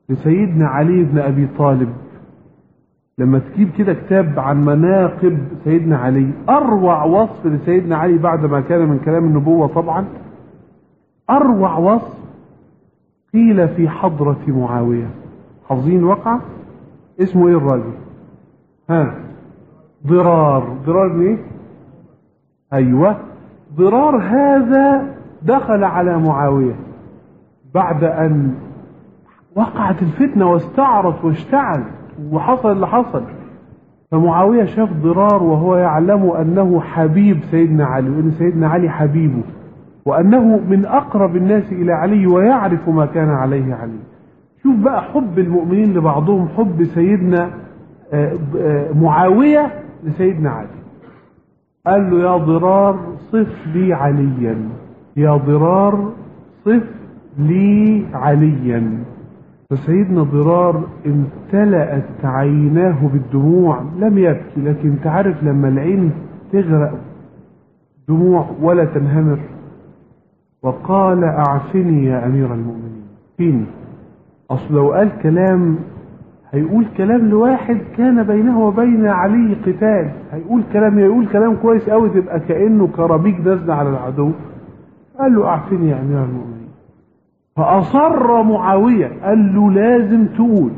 لسيدنا علي بن أبي طالب. لما تجيب كده كتاب عن مناقب سيدنا علي، أروع وصف لسيدنا علي بعد ما كان من كلام النبوة طبعا، أروع وصف قيل في حضرة معاوية. حافظين الواقعة؟ اسمه ايه الراجل؟ ها، ضرار. ضرار ايه؟ ايوه، ضرار هذا دخل على معاوية بعد ان وقعت الفتنة واستعرت واشتعل وحصل اللي حصل. فمعاوية شاف ضرار وهو يعلم انه حبيب سيدنا علي، وان سيدنا علي حبيبه، وانه من اقرب الناس الى علي ويعرف ما كان عليه علي. شوف بقى حب المؤمنين لبعضهم، حب سيدنا معاوية لسيدنا علي. قال له يا ضرار صف لي عليا، يا ضرار صف لي عليا. فسيدنا ضرار امتلأت عيناه بالدموع، لم يبكي، لكن تعرف لما العين تغرق دموع ولا تنهمر، وقال اعفني يا امير المؤمنين. فيني. اصل لو قال كلام هيقول كلام لواحد كان بينه وبين علي قتال، هيقول كلام يقول كلام كويس قوي تبقى كأنه كرابيك نازله على العدو. قال له اعفني يا امير المؤمنين. فاصر معاوية، قال له لازم تقول.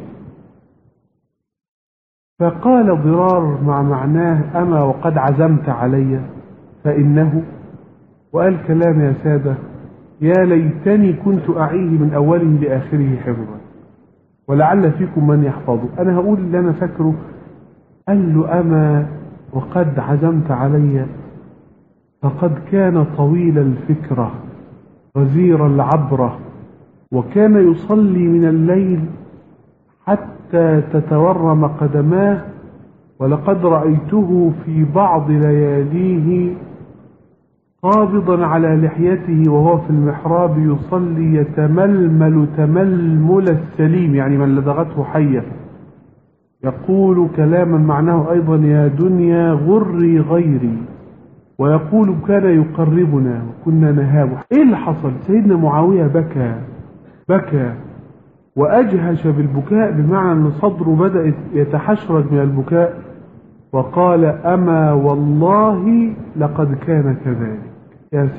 فقال ضرار مع معناه اما وقد عزمت علي فانه، وقال كلام يا سادة يا ليتني كنت اعيه من اوله لاخره حفظا، ولعل فيكم من يحفظه. انا هقول اللي انا فاكره. قال له اما وقد عزمت علي فقد كان طويل الفكرة غزير العبرة، وكان يصلي من الليل حتى تتورم قدماه، ولقد رأيته في بعض لياليه قابضا على لحيته وهو في المحراب يصلي يتململ تململ السليم، يعني من لدغته حية. يقول كلاما معناه أيضا يا دنيا غري غيري، ويقول كان يقربنا وكنا نهاب. ايه اللي حصل؟ سيدنا معاوية بكى بكى وأجهش بالبكاء، بمعنى أن صدره بدأ يتحشرج من البكاء، وقال أما والله لقد كان كذلك. يا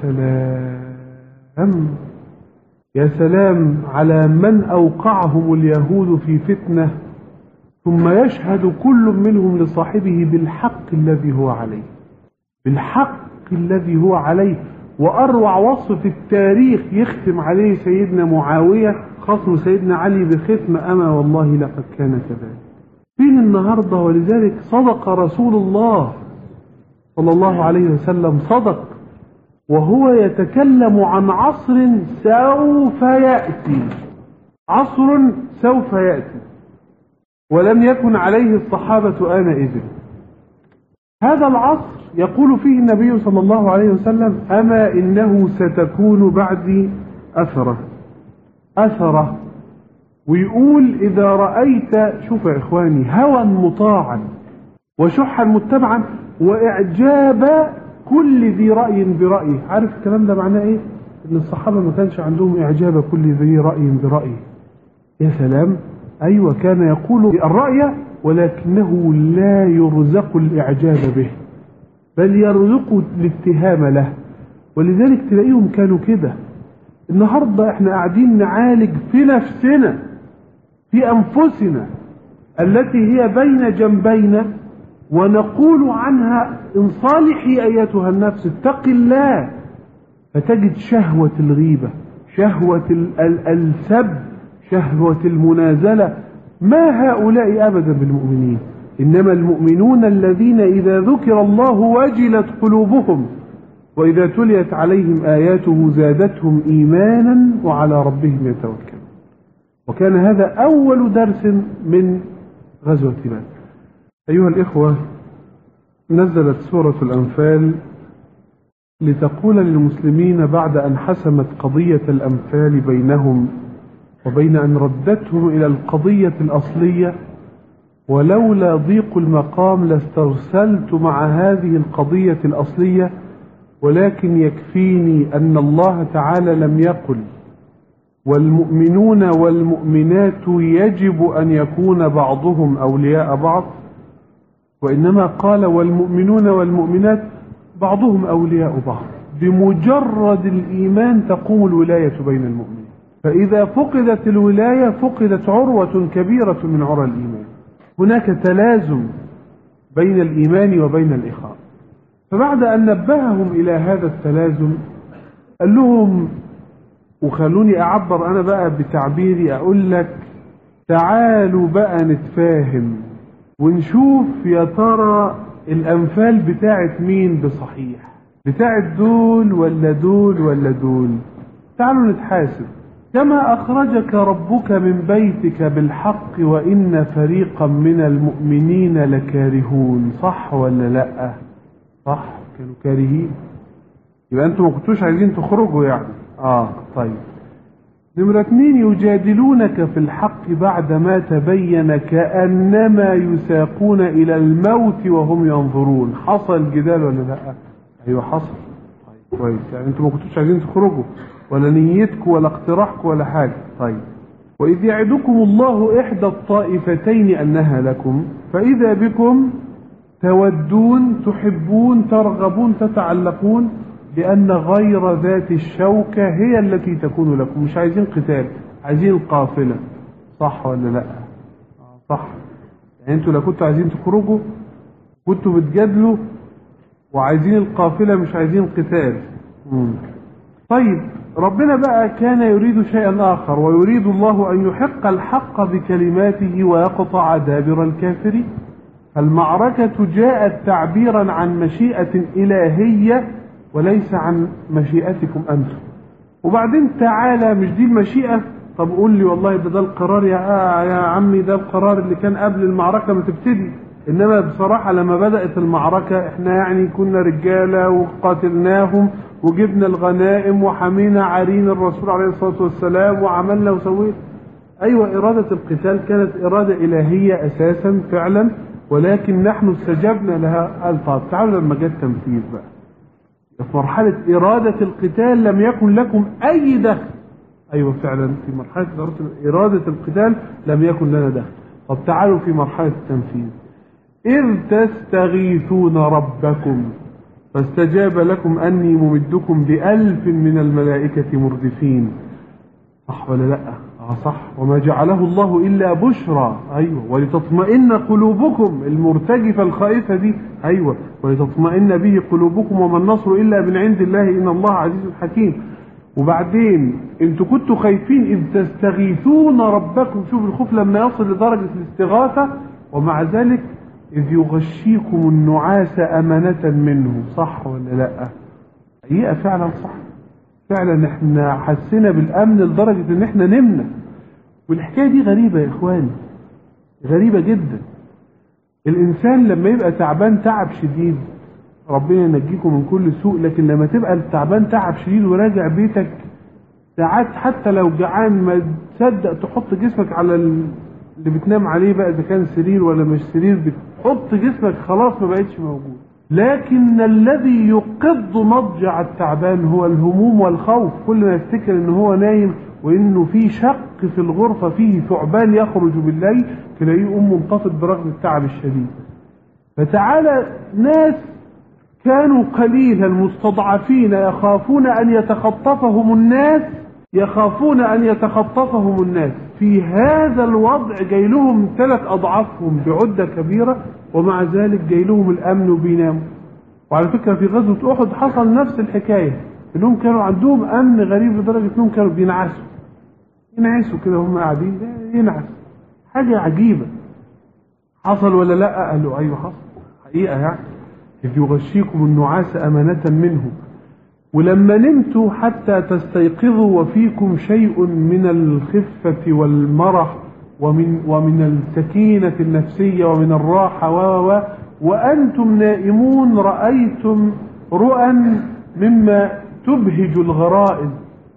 سلام يا سلام على من أوقعهم اليهود في فتنة، ثم يشهد كل منهم لصاحبه بالحق الذي هو عليه، بالحق الذي هو عليه. وأروع وصف في التاريخ يختم عليه سيدنا معاوية خصم سيدنا علي بختم أما والله لقد كان كذلك. فين النهاردة؟ ولذلك صدق رسول الله صلى الله عليه وسلم، صدق وهو يتكلم عن عصر سوف يأتي، عصر سوف يأتي ولم يكن عليه الصحابة آنئذ. هذا العصر يقول فيه النبي صلى الله عليه وسلم أما إنه ستكون بعدي أثرة أثرة، ويقول إذا رأيت، شوف يا إخواني، هوى مطاعا وشحا متبعا وإعجاب كل ذي رأي برأيه. عارف الكلام ده معناه إيه؟ إن الصحابة ما كانش عندهم إعجاب كل ذي رأي برأيه. يا سلام، أيوة، كان يقول الرأي ولكنه لا يرزق الإعجاب به، بل يرزق الاتهام له. ولذلك تلاقيهم كانوا كده. النهاردة احنا قاعدين نعالج في نفسنا، في أنفسنا التي هي بين جنبينا، ونقول عنها إن صالحي أيتها النفس اتق الله، فتجد شهوة الغيبة، شهوة السب، شهوة المنازلة. ما هؤلاء أبدا بالمؤمنين، إنما المؤمنون الذين إذا ذكر الله وجلت قلوبهم وإذا تليت عليهم آياته زادتهم إيمانا وعلى ربهم يتوكلون. وكان هذا أول درس من غزوة بدر. أيها الإخوة، نزلت سورة الأنفال لتقول للمسلمين بعد أن حسمت قضية الأنفال بينهم وبين أن ردتهم إلى القضية الأصلية، ولولا ضيق المقام لاسترسلت مع هذه القضية الأصلية، ولكن يكفيني أن الله تعالى لم يقل والمؤمنون والمؤمنات يجب أن يكون بعضهم أولياء بعض، وإنما قال والمؤمنون والمؤمنات بعضهم أولياء بعض. بمجرد الإيمان تقوم الولاية بين المؤمنين، فإذا فقدت الولاية فقدت عروة كبيرة من عرى الإيمان. هناك تلازم بين الإيمان وبين الإخاء. فبعد أن نبههم إلى هذا التلازم قال لهم، وخلوني أعبر أنا بقى بتعبيري، أقول لك تعالوا بقى نتفاهم ونشوف يا ترى الأنفال بتاعت مين بصحيح، بتاعت دول ولا دول ولا دول. تعالوا نتحاسب. كما أخرجك ربك من بيتك بالحق وإن فريقا من المؤمنين لكارهون، صح ولا لأ؟ صح، كانوا كارهين. يبقى أنتم ما كنتوش عايزين تخرجوا يعني. آه طيب. نمرة اتنين، يجادلونك في الحق بعدما تبين كأنما يساقون إلى الموت وهم ينظرون. حصل الجدال ولا لأ؟ أيوة حصل. طيب كويس، يعني أنتم ما كنتوش عايزين تخرجوا ولا نيتكم ولا اقتراحكم ولا حاجة. طيب. وإذ يعدكم الله إحدى الطائفتين أنها لكم فإذا بكم تودون تحبون ترغبون تتعلقون لأن غير ذات الشوكة هي التي تكون لكم. مش عايزين قتال، عايزين القافلة. صح ولا لا؟ صح. يعني انتوا لو كنتوا عايزين تخرجوا كنتوا بتجادلوا وعايزين القافلة مش عايزين قتال. مم. طيب ربنا بقى كان يريد شيئا آخر، ويريد الله أن يحق الحق بكلماته ويقطع دابر الكافرين. المعركة جاءت تعبيرا عن مشيئة إلهية وليس عن مشيئتكم أنتم. وبعدين تعالى، مش دي المشيئة؟ طب قول لي والله ده ده القرار يا آه يا عمي، ده القرار اللي كان قبل المعركة ما تبتدي. إنما بصراحة لما بدأت المعركة إحنا يعني كنا رجالة وقاتلناهم وجبنا الغنائم وحمينا عرين الرسول عليه الصلاة والسلام وعملنا وسوينا. أيوة، إرادة القتال كانت إرادة إلهية أساسا فعلا، ولكن نحن استجبنا لها. قال طب تعالوا لما جاء التنفيذ بقى، في مرحلة إرادة القتال لم يكن لكم أي دخل. أيوة فعلا، في مرحلة إرادة القتال لم يكن لنا دخل. طب تعالوا في مرحلة التنفيذ. إذ تستغيثون ربكم فاستجاب لكم أني ممدكم بألف من الملائكة مردفين. صح ولا لأ؟ آه صح. وما جعله الله إلا بشرى. أيوة. ولتطمئن قلوبكم، المرتجفة الخائفة دي. أيوة. ولتطمئن به قلوبكم وما النصر إلا من عند الله إن الله عزيز حكيم. وبعدين انتوا كنتوا خايفين إذ تستغيثون ربكم. شوف الخوف لما يصل لدرجة الاستغاثة. ومع ذلك إذ يغشيكم النعاس أمانة منه. صح ولا لأ؟ حقيقة فعلا صح. فعلا احنا حسينا بالأمن لدرجة ان احنا نمنا. والحكاية دي غريبة يا إخواني، غريبة جدا. الإنسان لما يبقى تعبان تعب شديد ربنا ينجيكم من كل سوء، لكن لما تبقى التعبان تعب شديد وراجع بيتك ساعات حتى لو جعان ما تصدق تحط جسمك على اللي بتنام عليه بقى، إذا كان سرير ولا مش سرير، بتحط جسمك خلاص ما بقتش موجود. لكن الذي يقض مضجع التعبان هو الهموم والخوف. كل ما يفتكر ان هو نايم وانه في شق في الغرفة فيه ثعبان يخرج بالليل تلاقيه يقوم منتفض برغم التعب الشديد. فتعالى ناس كانوا قليلا مستضعفين يخافون ان يتخطفهم الناس، يخافون ان يتخطفهم الناس في هذا الوضع جاي لهم ثلاث اضعافهم بعدة كبيرة، ومع ذلك جاي لهم الامن وبيناموا. وعلى فكرة في غزوة احد حصل نفس الحكاية، انهم كانوا عندهم امن غريب لدرجة انهم كانوا بينعسوا ينعسوا كده هم قاعدين ينعس. حاجة عجيبة. حصل ولا لا؟ قالوا ايوه حصل حقيقة. يعني إذ يغشيكم النعاس أمانة منه. ولما نمتوا حتى تستيقظوا وفيكم شيء من الخفة والمرح ومن ومن السكينة النفسية ومن الراحة و وأنتم نائمون رأيتم رؤى مما تبهج الغرائز،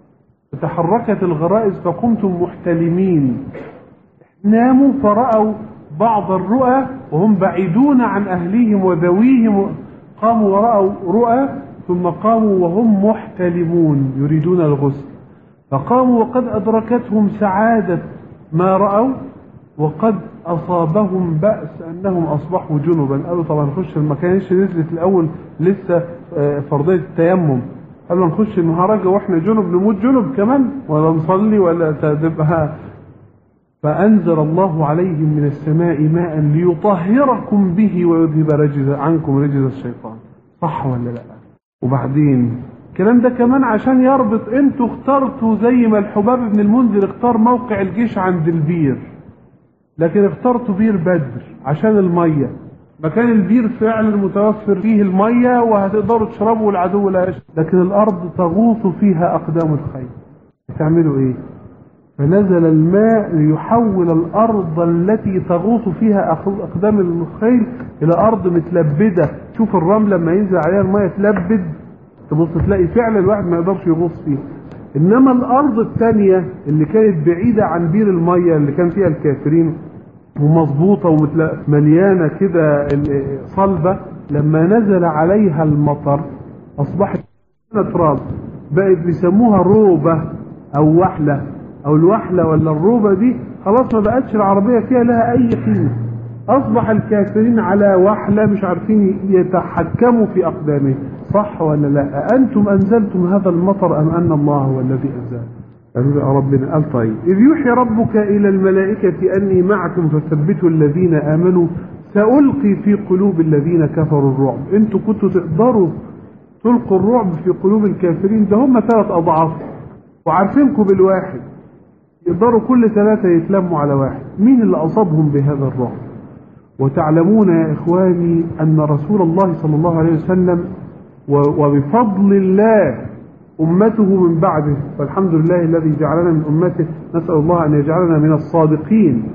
فتحركت الغرائز فقمتم محتلمين. ناموا فرأوا بعض الرؤى وهم بعيدون عن أهليهم وذويهم، قاموا ورأوا رؤى ثم قاموا وهم محتلمون يريدون الغسل. فقاموا وقد أدركتهم سعادة ما رأوا، وقد أصابهم بأس أنهم أصبحوا جنبا. قالوا طبعا نخش، ما كانش نزلت الأول لسه فرضية التيمم، قالوا نخش المهرجة وإحنا جنب نموت جنب كمان، ولا نصلي ولا تبقى. فأنزل الله عليهم من السماء ماء ليطهركم به ويذهب رجز عنكم رجز الشيطان. صح ولا لا؟ وبعدين الكلام ده كمان عشان يربط، انتوا اخترتوا زي ما الحباب بن المنذر اختار موقع الجيش عند البير، لكن اخترتوا بير بدر عشان المية، مكان البير فعلا متوفر فيه المية وهتقدروا تشربوا والعدو لا يشرب، لكن الارض تغوص فيها اقدام الخيل. تعملوا ايه؟ فنزل الماء ليحول الارض التي تغوص فيها اقدام الخيل الى ارض متلبدة. شوف الرمل لما ينزل عليها المية تلبد، تبص تلاقي فعلا الواحد ما يقدرش يغوص فيه. انما الارض الثانية اللي كانت بعيدة عن بير المية اللي كان فيها الكافرين ومظبوطة ومليانة كده صلبة، لما نزل عليها المطر اصبحت تراب، بقت بيسموها روبة او وحلة او الوحلة ولا الروبة دي، خلاص ما بقتش العربية فيها لها اي قيمة. اصبح الكافرين على وحلة مش عارفين يتحكموا في اقدامهم. صح ولا لا؟ انتم انزلتم هذا المطر ام ان الله هو الذي انزل؟ قالوا يا ربنا. قال طيب، اذ يوحي ربك الى الملائكة اني معكم فثبتوا الذين امنوا سألقي في قلوب الذين كفروا الرعب. انتوا كنتوا تقدروا تلقوا الرعب في قلوب الكافرين، ده هم ثلاث اضعاف وعارفينكم بالواحد، يقدروا كل ثلاثة يتلموا على واحد. مين اللي أصابهم بهذا الرعب؟ وتعلمون يا إخواني أن رسول الله صلى الله عليه وسلم وبفضل الله أمته من بعده، والحمد لله الذي جعلنا من أمته، نسأل الله أن يجعلنا من الصادقين،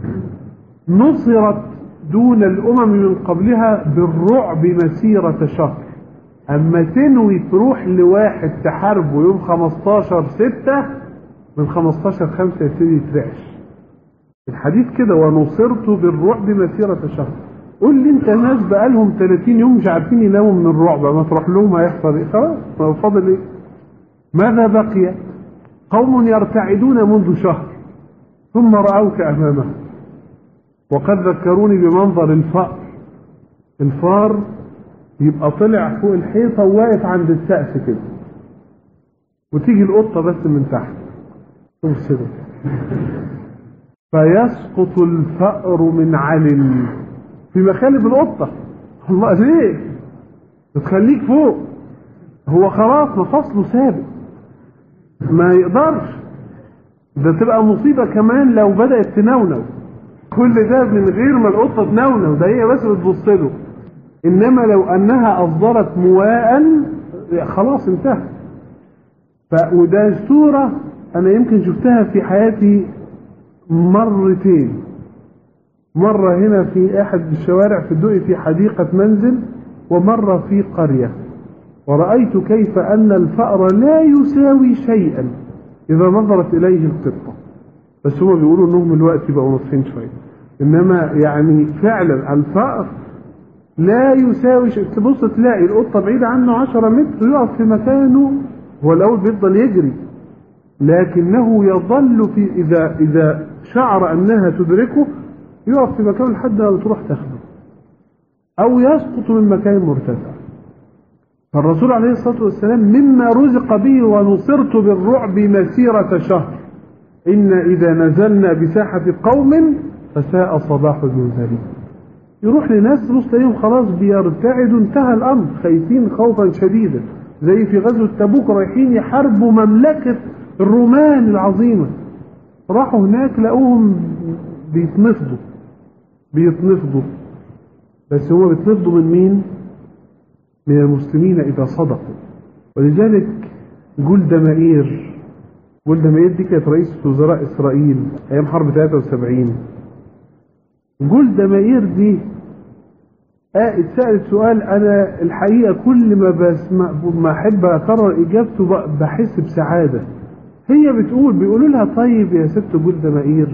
نصرت دون الأمم من قبلها بالرعب مسيرة شهر. أما تنوي تروح لواحد تحاربه يوم خمستاشر ستة، من خمستاشر خمسة يبتدي يترعش. الحديث كده ونصرت بالرعب مسيرة شهر. قول لي انت ناس بقالهم ثلاثين يوم مش عارفين يناموا من الرعب، ما تروح لهم هيحصل ايه؟ خلاص فاضل ايه؟ ماذا بقي؟ قوم يرتعدون منذ شهر ثم رأوك امامهم. وقد ذكروني بمنظر الفأر. الفار يبقى طلع فوق الحيطة وواقف عند السقف كده، وتيجي القطة بس من تحت توصله، فيسقط الفأر من علل في مخالب القطة. الله ليه؟ بتخليك فوق، هو خلاص مفاصله ثابت ما يقدرش. ده تبقى مصيبة كمان لو بدأت تنونو، كل ده من غير ما القطة تنونو، ده هي بس بتبص له. انما لو انها اصدرت مواء خلاص انتهى. وده صورة انا يمكن شفتها في حياتي مرتين. مرة هنا في احد الشوارع في الدقي في حديقة منزل، ومرة في قرية، ورأيت كيف ان الفأر لا يساوي شيئا اذا نظرت اليه القطة. بس هم بيقولوا انهم الوقت بقوا نصفين شوية، انما يعني فعلا الفأر لا يساوي شيء. تبص تلاقي القطة بعيدة عنه عشرة متر يقف في مكانه، هو الأول بيفضل يجري، لكنه يظل في إذا إذا شعر أنها تدركه يقف في مكانه لحد ما تروح تاخده، أو يسقط من مكان مرتفع. فالرسول عليه الصلاة والسلام مما رزق به ونصرت بالرعب مسيرة شهر، إن إذا نزلنا بساحة قوم فساء صباح المنذرين. يروح لناس تبص تلاقيهم خلاص بيرتعدوا، انتهى الامر، خايفين خوفا شديدا، زي في غزوة تبوك رايحين يحاربوا مملكة الرومان العظيمة، راحوا هناك لقوهم بيتنفضوا بيتنفضوا بس هو بيتنفضوا من مين؟ من المسلمين إذا صدقوا. ولذلك جولدا مائير جولدا مائير دي كانت رئيسة وزراء إسرائيل أيام حرب ثلاثة وسبعين. جولدا مائير دي اتسألت سؤال أنا الحقيقة كل ما بسمع ما أحب أكرر إجابته بحس بسعادة. هي بتقول بيقولوا لها طيب يا ست جولدا مائير،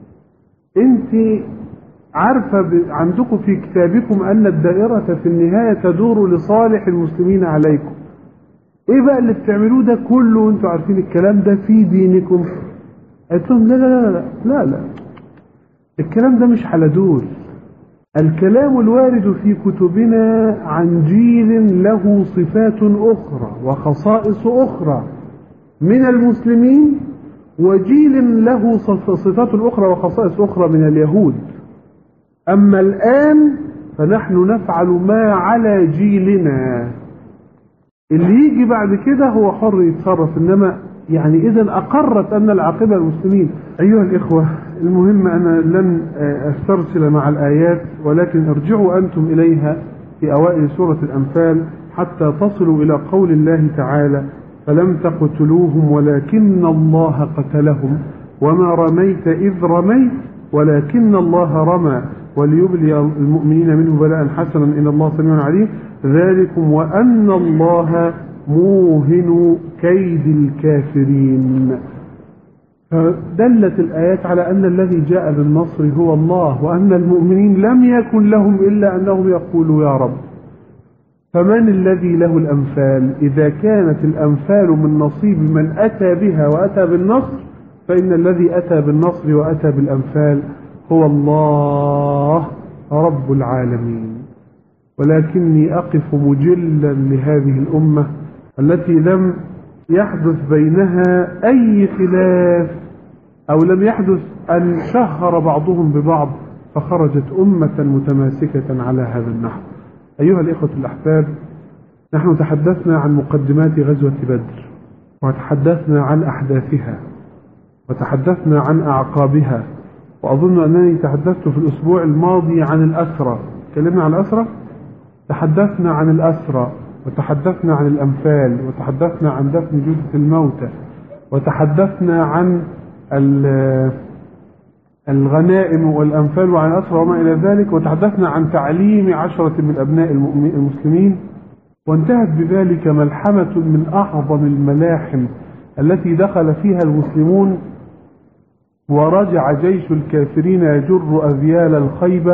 أنت عارفة عندكم في كتابكم أن الدائرة في النهاية تدور لصالح المسلمين عليكم، ايه بقى اللي بتعملوه ده كله وانتوا عارفين الكلام ده في دينكم؟ قلت لهم لا لا لا لا لا الكلام ده مش على دول. الكلام الوارد في كتبنا عن جيل له صفات أخرى وخصائص أخرى من المسلمين، وجيل له صفات أخرى وخصائص أخرى من اليهود. أما الآن فنحن نفعل ما على جيلنا، اللي يجي بعد كده هو حر يتصرف. إنما يعني إذا أقرت أن العاقبة المسلمين. أيها الإخوة، المهم أنا لن أسترسل مع الآيات، ولكن ارجعوا أنتم إليها في أوائل سورة الأنفال حتى تصلوا إلى قول الله تعالى: فلم تقتلوهم ولكن الله قتلهم وما رميت إذ رميت ولكن الله رمى وليبلي المؤمنين منه بلاء حسنا إن الله سميع عليم ذلكم وأن الله موهن كيد الكافرين. فدلت الآيات على أن الذي جاء بالنصر هو الله، وأن المؤمنين لم يكن لهم إلا أنهم يقولوا يا رب. فمن الذي له الأنفال؟ إذا كانت الأنفال من نصيب من أتى بها وأتى بالنصر، فإن الذي أتى بالنصر وأتى بالأنفال هو الله رب العالمين. ولكني أقف مجلا لهذه الأمة التي لم يحدث بينها أي خلاف، أو لم يحدث أن شهر بعضهم ببعض فخرجت أمة متماسكة على هذا النحو. أيها الإخوة الأحباب، نحن تحدثنا عن مقدمات غزوة بدر، وتحدثنا عن أحداثها، وتحدثنا عن أعقابها، وأظن أنني تحدثت في الأسبوع الماضي عن الأسرى. تكلمنا عن الأسرى، تحدثنا عن الأسرى، وتحدثنا عن الأنفال، وتحدثنا عن دفن جثث الموتى، وتحدثنا عن الغنائم والأنفال وعن الأسرى وما إلى ذلك، وتحدثنا عن تعليم عشرة من أبناء المسلمين. وانتهت بذلك ملحمة من أعظم الملاحم التي دخل فيها المسلمون، ورجع جيش الكافرين يجر أذيال الخيبة،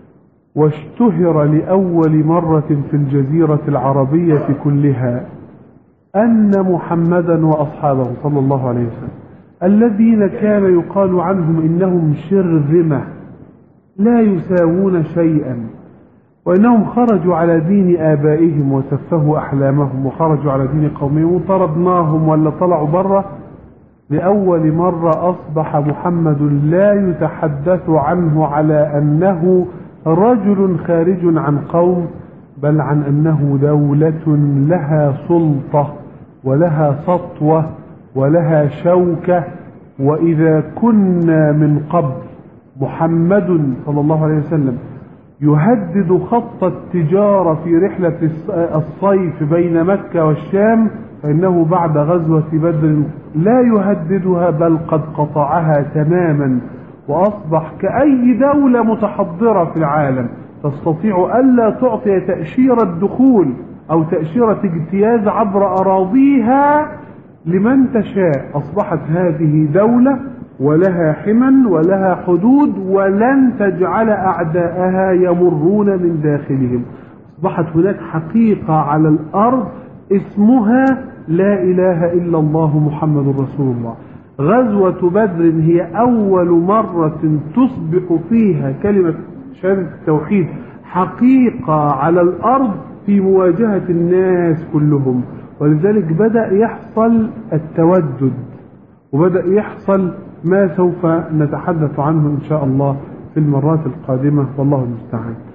واشتهر لأول مرة في الجزيرة العربية كلها أن محمدا وأصحابه صلى الله عليه وسلم الذين كان يقال عنهم إنهم شرذمة لا يساوون شيئا، وإنهم خرجوا على دين آبائهم وسفهوا أحلامهم وخرجوا على دين قومهم وطردناهم ولا طلعوا بره، لأول مرة أصبح محمد لا يتحدث عنه على أنه رجل خارج عن قوم، بل عن أنه دولة لها سلطة ولها سطوة ولها شوكة. وإذا كنا من قبل محمد صلى الله عليه وسلم يهدد خط التجارة في رحلة الصيف بين مكة والشام، فإنه بعد غزوة بدر لا يهددها بل قد قطعها تماما، وأصبح كأي دولة متحضرة في العالم تستطيع ألا تعطي تأشيرة دخول أو تأشيرة اجتياز عبر أراضيها لمن تشاء. أصبحت هذه دولة ولها حمى ولها حدود، ولن تجعل أعداءها يمرون من داخلهم. أصبحت هناك حقيقة على الأرض اسمها لا إله إلا الله محمد رسول الله. غزوة بدر هي أول مرة تصبح فيها كلمة شهادة التوحيد حقيقة على الأرض في مواجهة الناس كلهم، ولذلك بدأ يحصل التودد، وبدأ يحصل ما سوف نتحدث عنه إن شاء الله في المرات القادمة، والله المستعان.